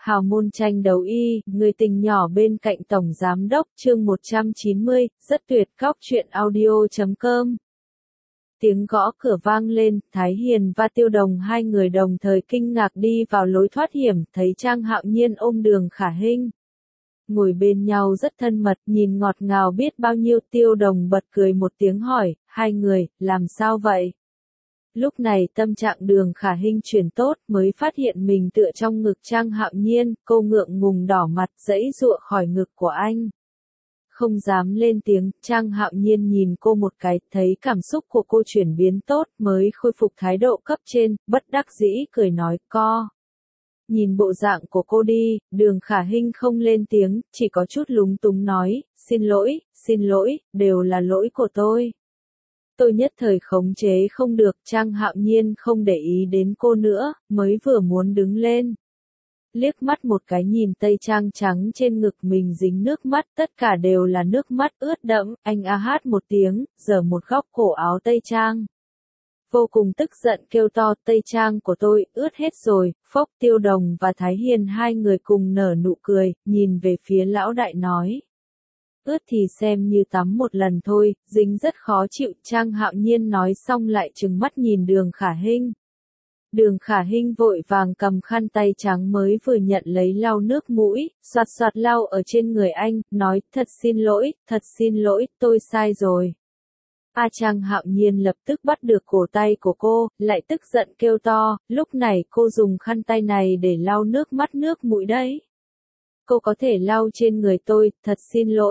Hào môn tranh đấu y, người tình nhỏ bên cạnh tổng giám đốc, chương 190, rất tuyệt. Cóc truyện audio.com. Tiếng gõ cửa vang lên, Thái Hiền và Tiêu Đồng hai người đồng thời kinh ngạc đi vào lối thoát hiểm, thấy Trang Hạo Nhiên ôm Đường Khả Hinh. Ngồi bên nhau rất thân mật, nhìn ngọt ngào biết bao nhiêu. Tiêu Đồng bật cười một tiếng hỏi, hai người, làm sao vậy? Lúc này tâm trạng Đường Khả Hinh chuyển tốt, mới phát hiện mình tựa trong ngực Trang Hạo Nhiên, cô ngượng ngùng đỏ mặt, giãy giụa khỏi ngực của anh. Không dám lên tiếng, Trang Hạo Nhiên nhìn cô một cái, thấy cảm xúc của cô chuyển biến tốt, mới khôi phục thái độ cấp trên, bất đắc dĩ cười nói, co. Nhìn bộ dạng của cô đi, Đường Khả Hinh không lên tiếng, chỉ có chút lúng túng nói, xin lỗi, đều là lỗi của tôi. Tôi nhất thời khống chế không được. Trang Hạo Nhiên không để ý đến cô nữa, mới vừa muốn đứng lên. Liếc mắt một cái nhìn tây trang trắng trên ngực mình dính nước mắt, tất cả đều là nước mắt ướt đẫm, anh a hát một tiếng, giở một góc cổ áo tây trang. Vô cùng tức giận kêu to, tây trang của tôi ướt hết rồi. Phốc. Tiêu Đồng và Thái Hiền hai người cùng nở nụ cười, nhìn về phía lão đại nói. Ướt thì xem như tắm một lần thôi, dính rất khó chịu. Trang Hạo Nhiên nói xong lại trừng mắt nhìn Đường Khả Hinh. Đường Khả Hinh vội vàng cầm khăn tay trắng mới vừa nhận lấy lau nước mũi, xoạt xoạt lau ở trên người anh, nói, thật xin lỗi, tôi sai rồi. Trang Hạo Nhiên lập tức bắt được cổ tay của cô, lại tức giận kêu to, lúc này cô dùng khăn tay này để lau nước mắt nước mũi đấy. Cô có thể lau trên người tôi, thật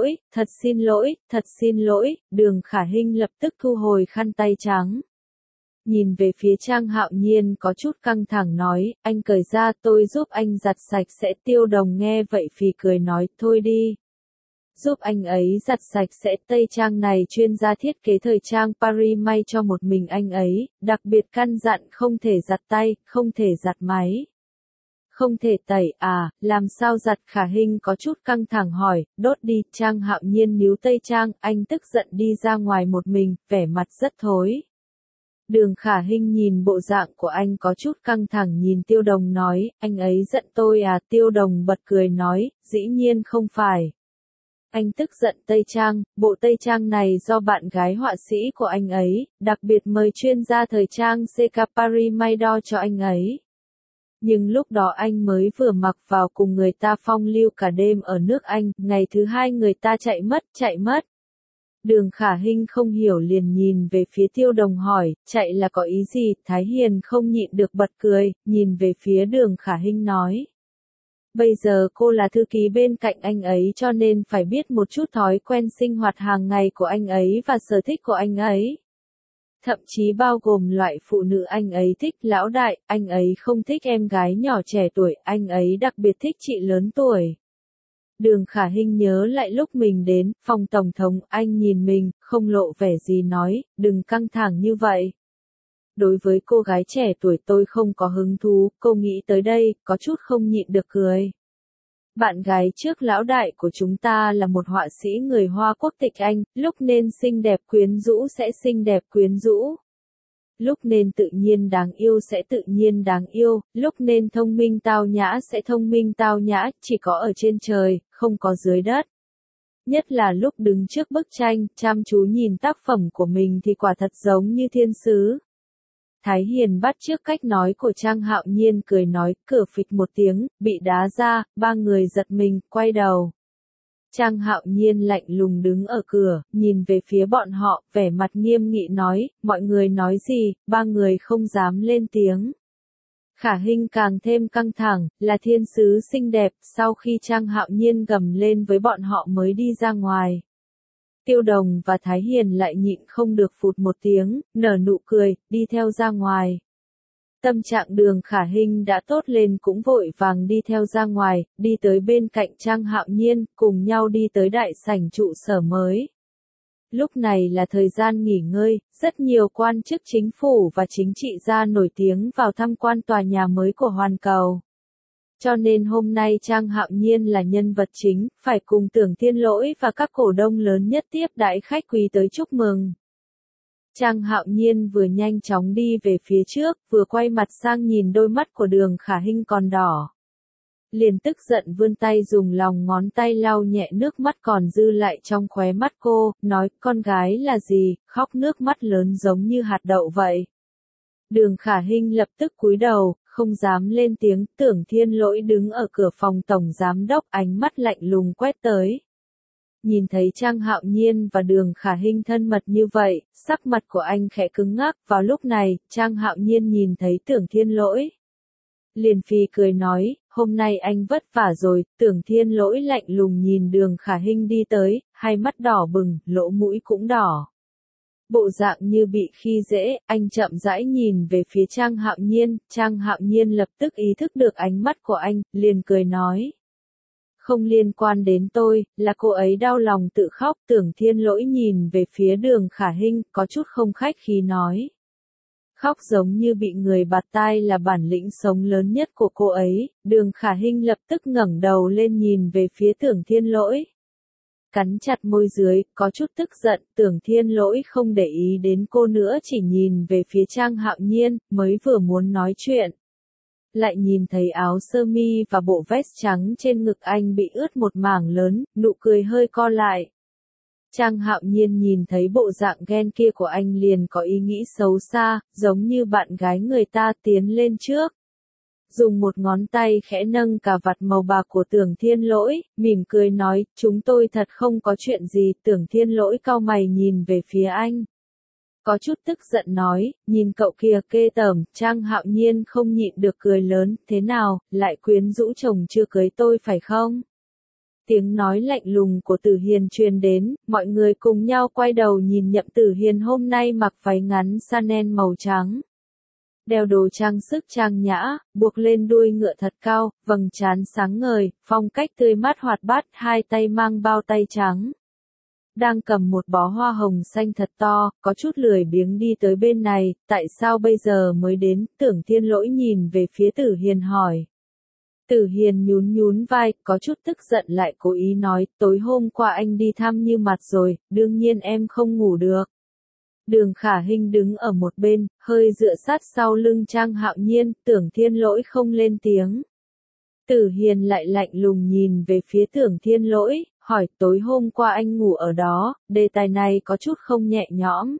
xin lỗi. Đường Khả Hinh lập tức thu hồi khăn tay trắng. Nhìn về phía Trang Hạo Nhiên có chút căng thẳng nói, anh cởi ra tôi giúp anh giặt sạch sẽ. Tiêu Đồng nghe vậy phì cười nói, thôi đi. Giúp anh ấy giặt sạch sẽ. Tây trang này chuyên gia thiết kế thời trang Paris may cho một mình anh ấy, đặc biệt căn dặn không thể giặt tay, không thể giặt máy. Không thể tẩy à, làm sao giặt? Khả Hinh có chút căng thẳng hỏi, đốt đi. Trang Hạo Nhiên níu tây trang, anh tức giận đi ra ngoài một mình, vẻ mặt rất thối. Đường Khả Hinh nhìn bộ dạng của anh có chút căng thẳng nhìn Tiêu Đồng nói, anh ấy giận tôi à? Tiêu Đồng bật cười nói, dĩ nhiên không phải. Anh tức giận tây trang, bộ tây trang này do bạn gái họa sĩ của anh ấy, đặc biệt mời chuyên gia thời trang CK Paris may đo cho anh ấy. Nhưng lúc đó anh mới vừa mặc vào cùng người ta phong lưu cả đêm ở nước Anh, ngày thứ hai người ta chạy mất. Đường Khả Hinh không hiểu liền nhìn về phía Tiêu Đồng hỏi, chạy là có ý gì? Thái Hiền không nhịn được bật cười, nhìn về phía Đường Khả Hinh nói. Bây giờ cô là thư ký bên cạnh anh ấy cho nên phải biết một chút thói quen sinh hoạt hàng ngày của anh ấy và sở thích của anh ấy. Thậm chí bao gồm loại phụ nữ anh ấy thích. Lão đại, anh ấy không thích em gái nhỏ trẻ tuổi, anh ấy đặc biệt thích chị lớn tuổi. Đường Khả Hinh nhớ lại lúc mình đến phòng tổng thống, anh nhìn mình, không lộ vẻ gì nói, đừng căng thẳng như vậy. Đối với cô gái trẻ tuổi tôi không có hứng thú. Cô nghĩ tới đây, có chút không nhịn được cười. Bạn gái trước lão đại của chúng ta là một họa sĩ người Hoa quốc tịch Anh, lúc nên xinh đẹp quyến rũ sẽ xinh đẹp quyến rũ. Lúc nên tự nhiên đáng yêu sẽ tự nhiên đáng yêu, lúc nên thông minh tao nhã sẽ thông minh tao nhã, chỉ có ở trên trời, không có dưới đất. Nhất là lúc đứng trước bức tranh, chăm chú nhìn tác phẩm của mình thì quả thật giống như thiên sứ. Thái Hiền bắt chước cách nói của Trang Hạo Nhiên cười nói, cửa phịch một tiếng, bị đá ra, ba người giật mình, quay đầu. Trang Hạo Nhiên lạnh lùng đứng ở cửa, nhìn về phía bọn họ, vẻ mặt nghiêm nghị nói, mọi người nói gì? Ba người không dám lên tiếng. Khả Hinh càng thêm căng thẳng, là thiên sứ xinh đẹp. Sau khi Trang Hạo Nhiên gầm lên với bọn họ mới đi ra ngoài. Tiêu Đồng và Thái Hiền lại nhịn không được phụt một tiếng, nở nụ cười, đi theo ra ngoài. Tâm trạng Đường Khả Hinh đã tốt lên cũng vội vàng đi theo ra ngoài, đi tới bên cạnh Trang Hạo Nhiên, cùng nhau đi tới đại sảnh trụ sở mới. Lúc này là thời gian nghỉ ngơi, rất nhiều quan chức chính phủ và chính trị gia nổi tiếng vào tham quan tòa nhà mới của Hoàn Cầu. Cho nên hôm nay Trang Hạo Nhiên là nhân vật chính, phải cùng Tưởng Thiên Lỗi và các cổ đông lớn nhất tiếp đãi khách quý tới chúc mừng. Trang Hạo Nhiên vừa nhanh chóng đi về phía trước, vừa quay mặt sang nhìn đôi mắt của Đường Khả Hinh còn đỏ. Liền tức giận vươn tay dùng lòng ngón tay lau nhẹ nước mắt còn dư lại trong khóe mắt cô, nói con gái là gì, khóc nước mắt lớn giống như hạt đậu vậy. Đường Khả Hinh lập tức cúi đầu, không dám lên tiếng. Tưởng Thiên Lỗi đứng ở cửa phòng tổng giám đốc, ánh mắt lạnh lùng quét tới. Nhìn thấy Trang Hạo Nhiên và Đường Khả Hinh thân mật như vậy, sắc mặt của anh khẽ cứng ngắc. Vào lúc này, Trang Hạo Nhiên nhìn thấy Tưởng Thiên Lỗi, liền phì cười nói, hôm nay anh vất vả rồi. Tưởng Thiên Lỗi lạnh lùng nhìn Đường Khả Hinh đi tới, hai mắt đỏ bừng, lỗ mũi cũng đỏ. Bộ dạng như bị khi dễ, anh chậm rãi nhìn về phía Trang Hạo Nhiên. Trang Hạo Nhiên lập tức ý thức được ánh mắt của anh, liền cười nói. Không liên quan đến tôi, là cô ấy đau lòng tự khóc. Tưởng Thiên Lỗi nhìn về phía Đường Khả Hinh, có chút không khách khí nói. Khóc giống như bị người bạt tai là bản lĩnh sống lớn nhất của cô ấy. Đường Khả Hinh lập tức ngẩng đầu lên nhìn về phía Tưởng Thiên Lỗi. Cắn chặt môi dưới, có chút tức giận. Tưởng Thiên Lỗi không để ý đến cô nữa, chỉ nhìn về phía Trang Hạo Nhiên, mới vừa muốn nói chuyện. Lại nhìn thấy áo sơ mi và bộ vest trắng trên ngực anh bị ướt một mảng lớn, nụ cười hơi co lại. Trang Hạo Nhiên nhìn thấy bộ dạng ghen kia của anh liền có ý nghĩ xấu xa, giống như bạn gái người ta tiến lên trước. Dùng một ngón tay khẽ nâng cà vạt màu bạc của Tưởng Thiên Lỗi, mỉm cười nói, chúng tôi thật không có chuyện gì. Tưởng Thiên Lỗi cau mày nhìn về phía anh. Có chút tức giận nói, nhìn cậu kia ghê tởm. Trang Hạo Nhiên không nhịn được cười lớn, thế nào, lại quyến rũ chồng chưa cưới tôi phải không? Tiếng nói lạnh lùng của Tử Hiền truyền đến, mọi người cùng nhau quay đầu nhìn Nhậm Tử Hiền hôm nay mặc váy ngắn Chanel màu trắng. Đeo đồ trang sức trang nhã, buộc lên đuôi ngựa thật cao, vầng trán sáng ngời, phong cách tươi mát hoạt bát, hai tay mang bao tay trắng. Đang cầm một bó hoa hồng xanh thật to, có chút lười biếng đi tới bên này, tại sao bây giờ mới đến? Tưởng Thiên Lỗi nhìn về phía Tử Hiền hỏi. Tử Hiền nhún nhún vai, có chút tức giận lại cố ý nói, tối hôm qua anh đi thăm Như Mặt rồi, đương nhiên em không ngủ được. Đường Khả Hinh đứng ở một bên, hơi dựa sát sau lưng Trang Hạo Nhiên. Tưởng Thiên Lỗi không lên tiếng. Tử Hiền lại lạnh lùng nhìn về phía Tưởng Thiên Lỗi, hỏi tối hôm qua anh ngủ ở đó. Đề tài này có chút không nhẹ nhõm.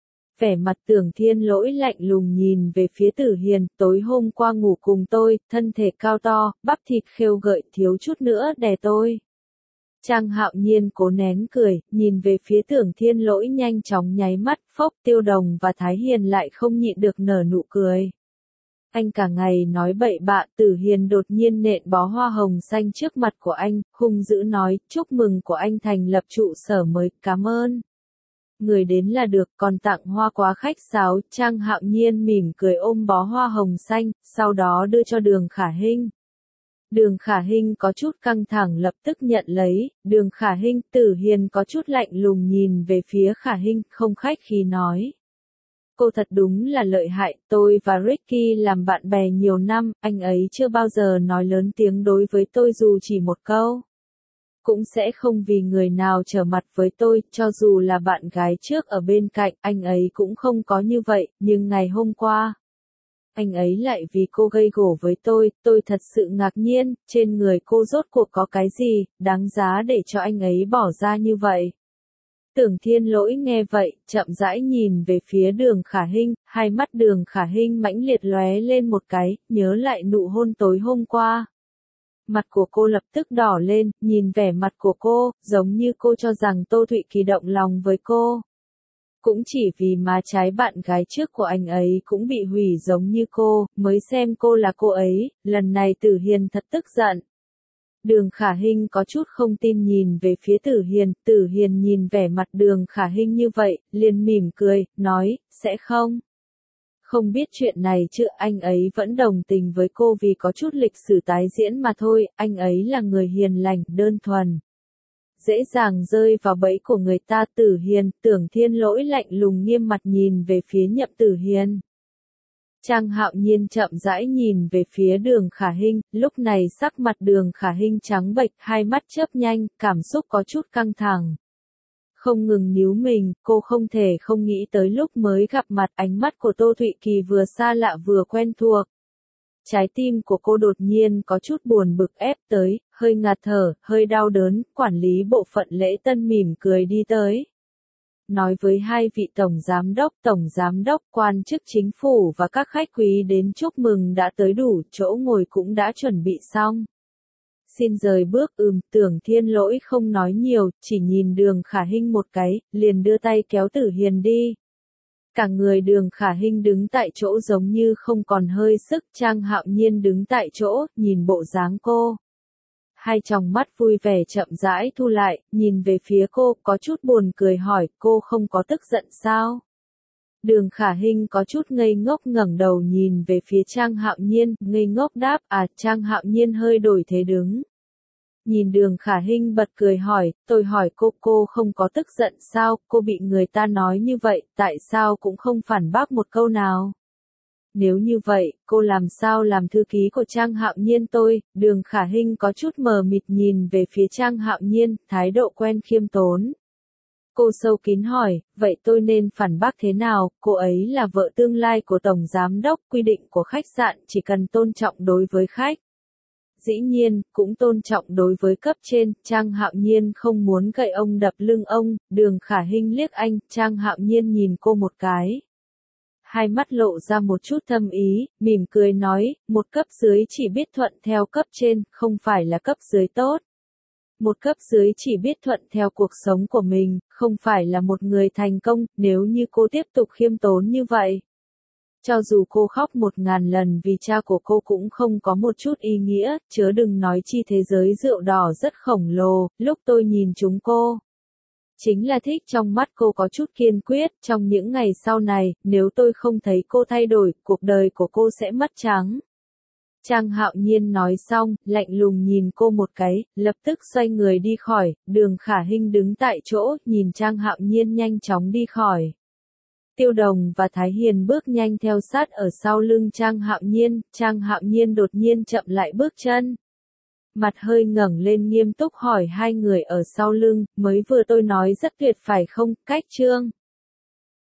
Vẻ mặt Tưởng Thiên Lỗi lạnh lùng nhìn về phía Tử Hiền, tối hôm qua ngủ cùng tôi, thân thể cao to, bắp thịt khêu gợi, thiếu chút nữa đè tôi. Trang Hạo Nhiên cố nén cười, nhìn về phía Tưởng Thiên Lỗi nhanh chóng nháy mắt. Phốc, Tiêu Đồng và Thái Hiền lại không nhịn được nở nụ cười. Anh cả ngày nói bậy bạ. Tử Hiền đột nhiên nện bó hoa hồng xanh trước mặt của anh, hung dữ nói, chúc mừng của anh thành lập trụ sở mới, cảm ơn. Người đến là được, còn tặng hoa quá khách sáo. Trang Hạo Nhiên mỉm cười ôm bó hoa hồng xanh, sau đó đưa cho Đường Khả Hinh. Đường Khả Hinh có chút căng thẳng lập tức nhận lấy. Đường Khả Hinh. Tử Hiền có chút lạnh lùng nhìn về phía Khả Hinh, không khách khí nói. Cô thật đúng là lợi hại, tôi và Ricky làm bạn bè nhiều năm, anh ấy chưa bao giờ nói lớn tiếng đối với tôi dù chỉ một câu. Cũng sẽ không vì người nào trở mặt với tôi, cho dù là bạn gái trước ở bên cạnh, anh ấy cũng không có như vậy, nhưng ngày hôm qua, anh ấy lại vì cô gây gổ với tôi thật sự ngạc nhiên, trên người cô rốt cuộc có cái gì, đáng giá để cho anh ấy bỏ ra như vậy. Tưởng Thiên Lỗi nghe vậy, chậm rãi nhìn về phía Đường Khả Hinh, hai mắt Đường Khả Hinh mãnh liệt lóe lên một cái, nhớ lại nụ hôn tối hôm qua. Mặt của cô lập tức đỏ lên, nhìn vẻ mặt của cô, giống như cô cho rằng Tô Thụy Kỳ động lòng với cô. Cũng chỉ vì má trái bạn gái trước của anh ấy cũng bị hủy giống như cô, mới xem cô là cô ấy. Lần này Tử Hiền thật tức giận. Đường Khả Hinh có chút không tin nhìn về phía Tử Hiền. Tử Hiền nhìn vẻ mặt Đường Khả Hinh như vậy, liền mỉm cười, nói, sẽ không. Không biết chuyện này chứ, anh ấy vẫn đồng tình với cô vì có chút lịch sử tái diễn mà thôi. Anh ấy là người hiền lành, đơn thuần, dễ dàng rơi vào bẫy của người ta. Tử Hiền. Tưởng Thiên Lỗi lạnh lùng nghiêm mặt nhìn về phía Nhậm Tử Hiền. Trang Hạo Nhiên chậm rãi nhìn về phía Đường Khả Hinh, lúc này sắc mặt Đường Khả Hinh trắng bệch, hai mắt chớp nhanh, cảm xúc có chút căng thẳng. Không ngừng níu mình, cô không thể không nghĩ tới lúc mới gặp mặt ánh mắt của Tô Thụy Kỳ vừa xa lạ vừa quen thuộc. Trái tim của cô đột nhiên có chút buồn bực ép tới, hơi ngạt thở, hơi đau đớn, quản lý bộ phận lễ tân mỉm cười đi tới. Nói với hai vị tổng giám đốc, quan chức chính phủ và các khách quý đến chúc mừng đã tới đủ, chỗ ngồi cũng đã chuẩn bị xong. Xin rời bước. Tưởng Thiên Lỗi không nói nhiều, chỉ nhìn Đường Khả Hinh một cái, liền đưa tay kéo Tử Hiền đi. Cả người Đường Khả Hinh đứng tại chỗ giống như không còn hơi sức, Trang Hạo Nhiên đứng tại chỗ, nhìn bộ dáng cô. Hai tròng mắt vui vẻ chậm rãi thu lại, nhìn về phía cô, có chút buồn cười hỏi, cô không có tức giận sao? Đường Khả Hinh có chút ngây ngốc ngẩng đầu nhìn về phía Trang Hạo Nhiên, ngây ngốc đáp, Trang Hạo Nhiên hơi đổi thế đứng. Nhìn Đường Khả Hinh bật cười hỏi, tôi hỏi cô không có tức giận sao, cô bị người ta nói như vậy, tại sao cũng không phản bác một câu nào? Nếu như vậy, cô làm sao làm thư ký của Trang Hạo Nhiên tôi? Đường Khả Hinh có chút mờ mịt nhìn về phía Trang Hạo Nhiên, thái độ quen khiêm tốn. Cô sâu kín hỏi, vậy tôi nên phản bác thế nào? Cô ấy là vợ tương lai của Tổng Giám đốc, quy định của khách sạn chỉ cần tôn trọng đối với khách. Dĩ nhiên, cũng tôn trọng đối với cấp trên, Trang Hạo Nhiên không muốn gậy ông đập lưng ông, Đường Khả Hinh liếc anh, Trang Hạo Nhiên nhìn cô một cái. Hai mắt lộ ra một chút thâm ý, mỉm cười nói, một cấp dưới chỉ biết thuận theo cấp trên, không phải là cấp dưới tốt. Một cấp dưới chỉ biết thuận theo cuộc sống của mình, không phải là một người thành công, nếu như cô tiếp tục khiêm tốn như vậy. Cho dù cô khóc 1000 lần vì cha của cô cũng không có một chút ý nghĩa, chớ đừng nói chi thế giới rượu đỏ rất khổng lồ, lúc tôi nhìn chúng cô. Chính là thích trong mắt cô có chút kiên quyết, trong những ngày sau này, nếu tôi không thấy cô thay đổi, cuộc đời của cô sẽ mất trắng. Trang Hạo Nhiên nói xong, lạnh lùng nhìn cô một cái, lập tức xoay người đi khỏi, Đường Khả Hinh đứng tại chỗ, nhìn Trang Hạo Nhiên nhanh chóng đi khỏi. Tiêu Đồng và Thái Hiền bước nhanh theo sát ở sau lưng Trang Hạo Nhiên đột nhiên chậm lại bước chân. Mặt hơi ngẩng lên nghiêm túc hỏi hai người ở sau lưng, mới vừa tôi nói rất tuyệt phải không, Cách Trương?